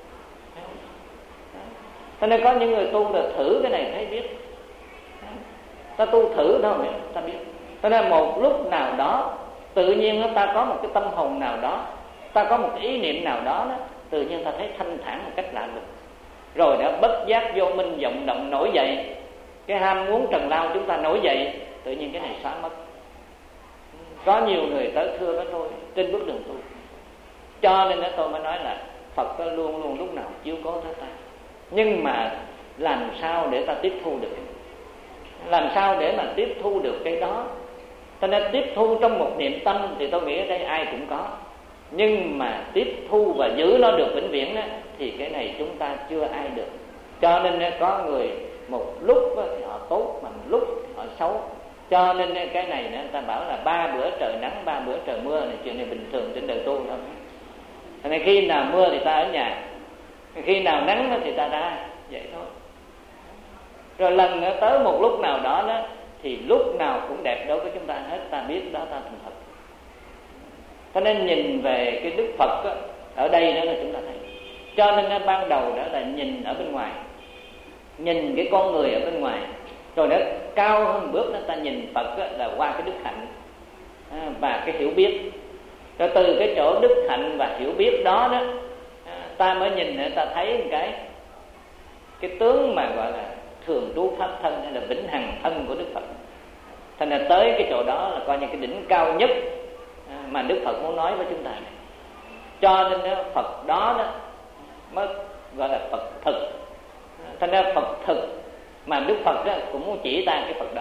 Cho nên có những người tu là thử cái này thấy biết. Ta tu thử thôi ta biết. Cho nên một lúc nào đó tự nhiên ta có một cái tâm hồn nào đó, ta có một cái ý niệm nào đó, đó tự nhiên ta thấy thanh thản một cách lạ lùng. Rồi đã bất giác vô minh vọng động nổi dậy, cái ham muốn trần lao chúng ta nổi dậy, tự nhiên cái này xóa mất. Có nhiều người tới thưa với tôi trên bước đường tu. Cho nên tôi mới nói là Phật luôn luôn lúc nào chiếu cố tới ta. Nhưng mà làm sao để ta tiếp thu được, làm sao để mà tiếp thu được cái đó. Cho nên tiếp thu trong một niệm tâm thì tôi nghĩ ở đây ai cũng có. Nhưng mà tiếp thu và giữ nó được vĩnh viễn đó, thì cái này chúng ta chưa ai được. Cho nên có người một lúc thì họ tốt mà một lúc họ xấu. Cho nên cái này người ta bảo là ba bữa trời nắng ba bữa trời mưa này, chuyện này bình thường trên đời tu thôi. Cho nên khi nào mưa thì ta ở nhà, khi nào nắng thì ta ra, vậy thôi. Rồi lần tới một lúc nào đó, đó thì lúc nào cũng đẹp đối với chúng ta hết, ta biết đó ta thành Phật. Cho nên nhìn về cái Đức Phật đó, ở đây đó là chúng ta thấy. Cho nên nó ban đầu đó là nhìn ở bên ngoài, nhìn cái con người ở bên ngoài, rồi nó cao hơn bước đó ta nhìn Phật đó, là qua cái đức hạnh và cái hiểu biết. Rồi từ cái chỗ đức hạnh và hiểu biết đó đó, ta mới nhìn để ta thấy một cái cái tướng mà gọi là thường trú pháp thân hay là vĩnh hằng thân của Đức Phật. Thành ra tới cái chỗ đó là coi như cái đỉnh cao nhất mà Đức Phật muốn nói với chúng ta này. Cho nên đó, Phật đó, đó mới gọi là Phật thực. Thành ra Phật thực mà Đức Phật đó cũng muốn chỉ ta cái Phật đó.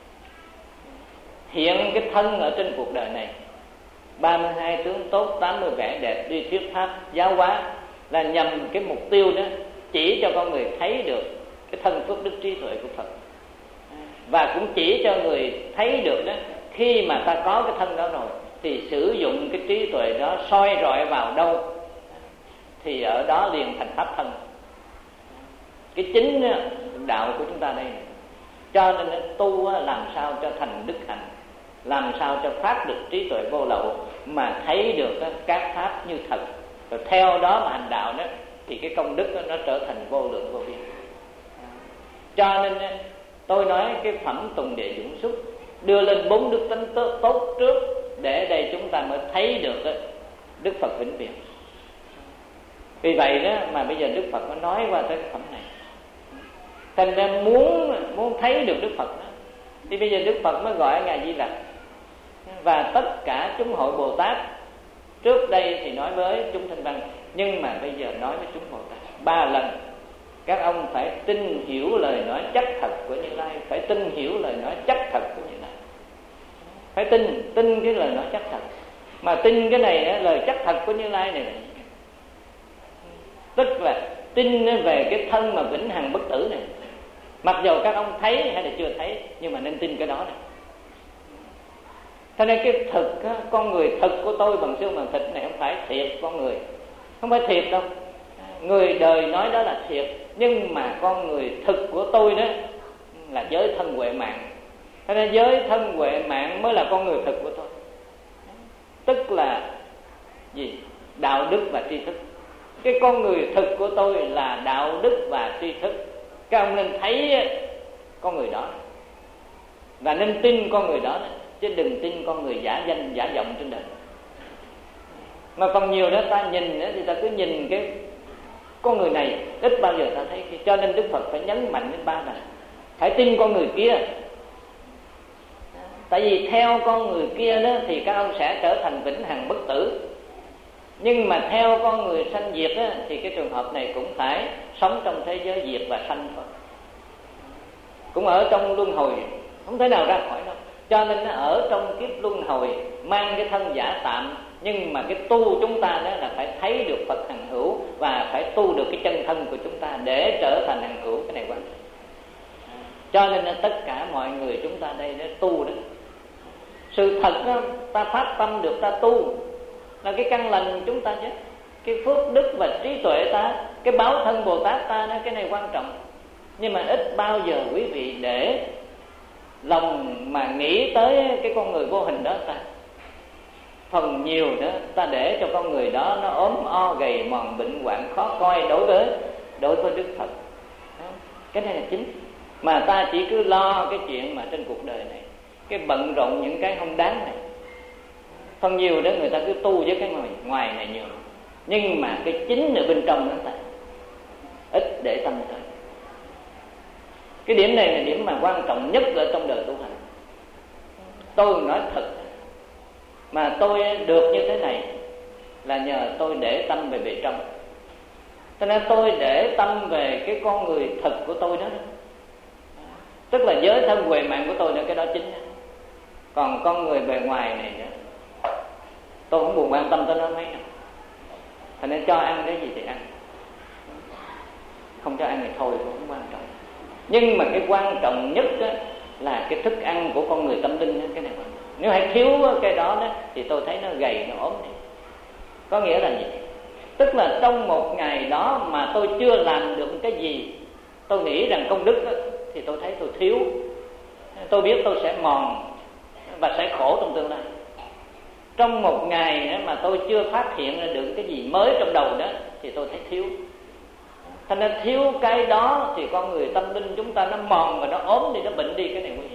Hiện cái thân ở trên cuộc đời này, ba mươi hai tướng tốt, tám mươi vẻ đẹp, đi thuyết pháp giáo hóa, là nhằm cái mục tiêu đó chỉ cho con người thấy được cái thân phước đức trí tuệ của Phật. Và cũng chỉ cho người thấy được đó, khi mà ta có cái thân đó rồi thì sử dụng cái trí tuệ đó soi rọi vào đâu thì ở đó liền thành pháp thân. Cái chính đạo của chúng ta đây. Cho nên tu làm sao cho thành đức hạnh, làm sao cho phát được trí tuệ vô lậu, mà thấy được các pháp như thật, rồi theo đó mà hành đạo đó, thì cái công đức đó nó trở thành vô lượng vô biên. Cho nên tôi nói cái phẩm Tùng Địa Dũng Xúc đưa lên bốn đức tánh tốt trước, để đây chúng ta mới thấy được đó, Đức Phật vĩnh viễn. Vì vậy đó mà bây giờ Đức Phật có nói qua tới cái phẩm này. Thành ra muốn muốn thấy được Đức Phật đó, thì bây giờ Đức Phật mới gọi Ngài Di Lặc và tất cả chúng hội Bồ Tát. Trước đây thì nói với chúng thanh văn, nhưng mà bây giờ nói với chúng Bồ Tát ba lần. Các ông phải tin hiểu lời nói chắc thật của Như Lai, phải tin hiểu lời nói chắc thật của Như Lai, phải tin tin cái lời nói chắc thật. Mà tin cái này, lời chắc thật của Như Lai này, tức là tin về cái thân mà vĩnh hằng bất tử này. Mặc dầu các ông thấy hay là chưa thấy, nhưng mà nên tin cái đó này. Cho nên cái thực, con người thực của tôi bằng xương bằng thịt này không phải thiệt con người, không phải thiệt đâu. Người đời nói đó là thiệt, nhưng mà con người thực của tôi đó là giới thân huệ mạng. Cho nên giới thân huệ mạng mới là con người thực của tôi. Tức là gì? Đạo đức và tri thức. Cái con người thực của tôi là đạo đức và tri thức. Các ông nên thấy con người đó và nên tin con người đó, chứ đừng tin con người giả danh giả giọng trên đời. Mà còn nhiều đó ta nhìn thì ta cứ nhìn cái con người này, ít bao giờ ta thấy. Cho nên Đức Phật phải nhấn mạnh đến ba lần, phải tin con người kia. Tại vì theo con người kia đó thì các ông sẽ trở thành vĩnh hằng bất tử. Nhưng mà theo con người sanh diệt á, thì cái trường hợp này cũng phải sống trong thế giới diệt và sanh thôi, cũng ở trong luân hồi, không thể nào ra khỏi đâu. Cho nên ở trong kiếp luân hồi mang cái thân giả tạm, nhưng mà cái tu chúng ta đó là phải thấy được Phật hằng hữu và phải tu được cái chân thân của chúng ta để trở thành hằng hữu. Cái này quan trọng. Cho nên là tất cả mọi người chúng ta đây để tu đó, sự thật đó, ta phát tâm được ta tu là cái căn lành chúng ta chứ. Cái phước đức và trí tuệ ta, cái báo thân Bồ Tát ta đó, cái này quan trọng. Nhưng mà ít bao giờ quý vị để lòng mà nghĩ tới cái con người vô hình đó ta. Phần nhiều đó ta để cho con người đó nó ốm o gầy mòn bệnh hoạn khó coi đối với đối với Đức Phật. Cái này là chính. Mà ta chỉ cứ lo cái chuyện mà trên cuộc đời này, cái bận rộn những cái không đáng này. Phần nhiều đó người ta cứ tu với cái ngoài, ngoài này nhiều, nhưng mà cái chính ở bên trong đó ta ít để tâm tới. Cái điểm này là điểm mà quan trọng nhất ở trong đời tu hành. Tôi nói thật, mà tôi được như thế này là nhờ tôi để tâm về bề trong. Cho nên tôi để tâm về cái con người thật của tôi đó, tức là giới thân huệ mạng của tôi nữa, cái đó chính. Còn con người bề ngoài này nữa, tôi không buồn quan tâm tới nó mấy đâu. Thành nên cho ăn cái gì thì ăn, không cho ăn thì thôi, cũng không quan trọng. Nhưng mà cái quan trọng nhất á, là cái thức ăn của con người tâm linh đó, cái này. Nếu hãy thiếu cái đó, đó thì tôi thấy nó gầy, nó ốm. Có nghĩa là gì? Tức là trong một ngày đó mà tôi chưa làm được cái gì, tôi nghĩ rằng công đức đó, thì tôi thấy tôi thiếu. Tôi biết tôi sẽ mòn và sẽ khổ trong tương lai. Trong một ngày mà tôi chưa phát hiện ra được cái gì mới trong đầu đó thì tôi thấy thiếu. Thành nên thiếu cái đó thì con người tâm linh chúng ta nó mòn và nó ốm đi, nó bệnh đi, cái này nguy hiểm.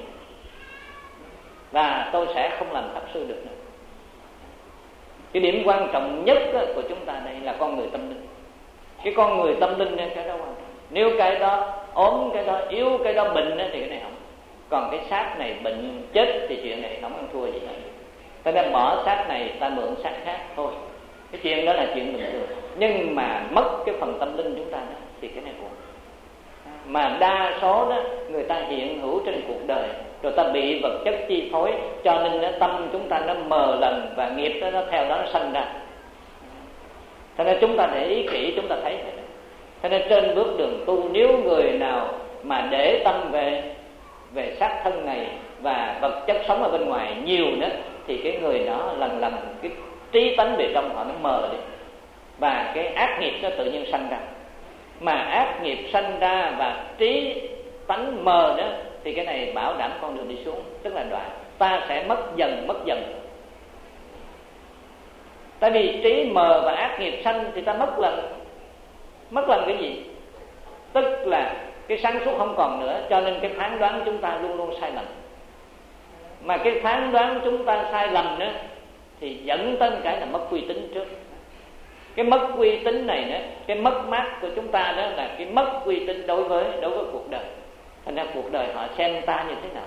Và tôi sẽ không làm pháp sư được nữa. Cái điểm quan trọng nhất của chúng ta đây là con người tâm linh. Cái con người tâm linh cái đó quan trọng. Nếu cái đó ốm, cái đó yếu, cái đó bệnh thì cái này không. Còn cái xác này bệnh chết thì chuyện này không ăn thua gì hết. Ta nên bỏ xác này ta mượn xác khác thôi. Cái chuyện đó là chuyện bình thường. Nhưng mà mất cái phần tâm linh chúng ta đó, thì cái này buồn. Mà đa số đó người ta hiện hữu trên cuộc đời, rồi ta bị vật chất chi phối, cho nên nó, tâm chúng ta nó mờ lần và nghiệp đó, nó theo đó nó sanh ra. Cho nên chúng ta để ý kỹ, chúng ta thấy thế này. Cho nên trên bước đường tu, nếu người nào mà để tâm về về xác thân này và vật chất sống ở bên ngoài nhiều nữa, thì cái người đó lần lần cái trí tánh bề trong họ nó mờ đi, và cái ác nghiệp nó tự nhiên sanh ra. Mà ác nghiệp sanh ra và trí tánh mờ đó, thì cái này bảo đảm con đường đi xuống, tức là đoạn ta sẽ mất dần mất dần. Tại vì trí mờ và ác nghiệp sanh thì ta mất lần. Mất lần cái gì? Tức là cái sáng suốt không còn nữa, cho nên cái phán đoán chúng ta luôn luôn sai lầm. mà cái phán đoán chúng ta sai lầm đó thì dẫn tới cái là mất uy tín trước. Cái mất uy tín này đó, cái mất mát của chúng ta đó là cái mất uy tín đối với đối với cuộc đời. Thành ra cuộc đời họ xem ta như thế nào.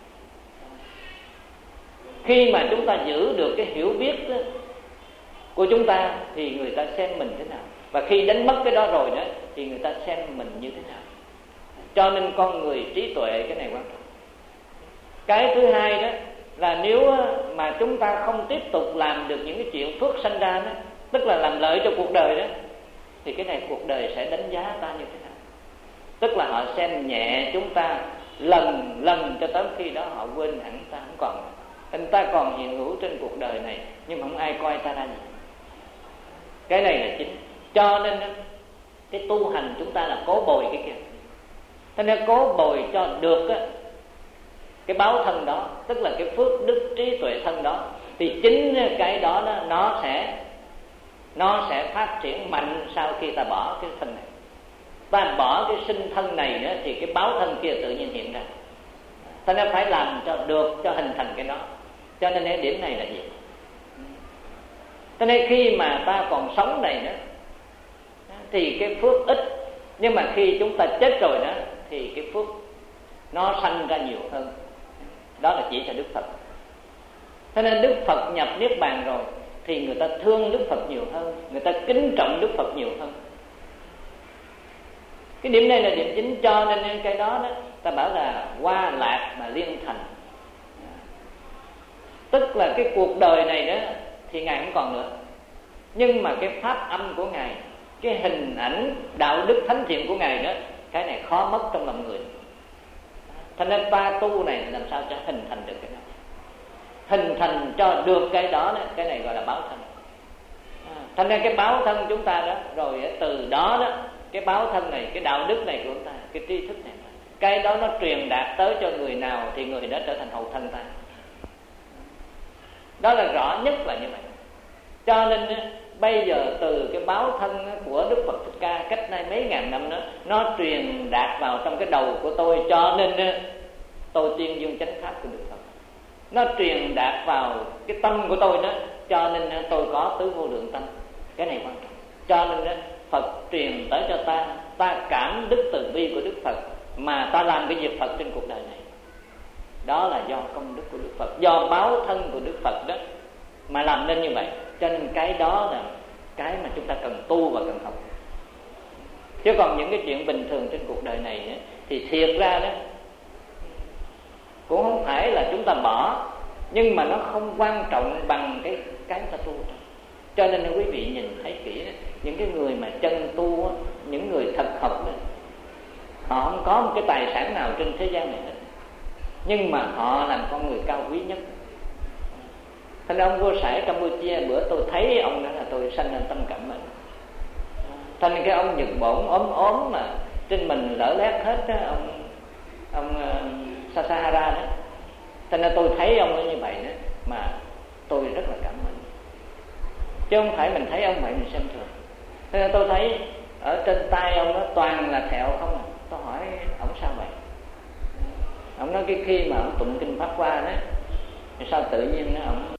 Khi mà chúng ta giữ được cái hiểu biết đó, của chúng ta thì người ta xem mình thế nào. Và khi đánh mất cái đó rồi đó thì người ta xem mình như thế nào. Cho nên con người trí tuệ cái này quan trọng. Cái thứ hai đó là nếu mà chúng ta không tiếp tục làm được những cái chuyện phước sanh ra đó, tức là làm lợi cho cuộc đời đó, thì cái này cuộc đời sẽ đánh giá ta như thế nào. Tức là họ xem nhẹ chúng ta lần lần cho tới khi đó họ quên hẳn ta không còn. Anh ta còn hiện hữu trên cuộc đời này nhưng mà không ai coi ta ra gì. Cái này là chính. Cho nên cái tu hành chúng ta là cố bồi cái kia. Thế nên cố bồi cho được á, cái báo thân đó, tức là cái phước đức trí tuệ thân đó, thì chính cái đó, đó nó sẽ nó sẽ phát triển mạnh sau khi ta bỏ cái thân này. Ta bỏ cái sinh thân này đó, thì cái báo thân kia tự nhiên hiện ra. Ta nên phải làm cho được, cho hình thành cái đó. Cho nên cái điểm này là gì? Cho nên khi mà ta còn sống này đó thì cái phước ít, nhưng mà khi chúng ta chết rồi đó thì cái phước nó sanh ra nhiều hơn. Đó là chỉ cho Đức Phật. Cho nên Đức Phật nhập Niết Bàn rồi thì người ta thương Đức Phật nhiều hơn, người ta kính trọng Đức Phật nhiều hơn. Cái điểm này là điểm chính. Cho nên cái đó đó ta bảo là hoa lạc mà liên thành. Tức là cái cuộc đời này đó thì Ngài không còn nữa, nhưng mà cái pháp âm của Ngài, cái hình ảnh đạo đức thánh thiện của Ngài đó, cái này khó mất trong lòng người. Thành nên ta tu này làm sao cho hình thành được cái đó, hình thành cho được cái đó, đó cái này gọi là báo thân. Thành nên cái báo thân chúng ta đó, rồi từ đó đó cái báo thân này, cái đạo đức này của chúng ta, cái tri thức này, cái đó nó truyền đạt tới cho người nào thì người đó trở thành hậu thân ta. Đó là rõ nhất là như vậy. Cho nên bây giờ từ cái báo thân của Đức Phật Thích Ca cách nay mấy ngàn năm đó, nó truyền đạt vào trong cái đầu của tôi, cho nên tôi tuyên dương chánh pháp của Đức Phật. Nó truyền đạt vào cái tâm của tôi đó, cho nên tôi có tứ vô lượng tâm. Cái này quan trọng. Cho nên Phật truyền tới cho ta, ta cảm đức từ bi của Đức Phật mà ta làm cái việc Phật trên cuộc đời này. Đó là do công đức của Đức Phật, do báo thân của Đức Phật đó mà làm nên như vậy. Cho nên cái đó là cái mà chúng ta cần tu và cần học. Chứ còn những cái chuyện bình thường trên cuộc đời này ấy, thì thiệt ra đó cũng không phải là chúng ta bỏ, nhưng mà nó không quan trọng bằng cái cái ta tu. Cho nên quý vị nhìn thấy kỹ đó, những cái người mà chân tu, những người thật học đó, họ không có một cái tài sản nào trên thế gian này hết, nhưng mà họ làm con người cao quý nhất. Thành ông vua Sải Campuchia, bữa tôi thấy ông đó là tôi sanh lên tâm cảm mến. Thành cái ông Nhật Bổn ốm ốm mà trên mình lở lét hết đó, ông ông uh, Sasahara đó. Thành ra tôi thấy ông như vậy đó mà tôi rất là cảm mến, chứ không phải mình thấy ông vậy mình xem thường. Thế nên tôi thấy ở trên tay ông đó toàn là thẹo không à. Tôi hỏi ông sao vậy? Ông nói cái khi mà ông tụng kinh Pháp Hoa đó, thì sao tự nhiên đó ông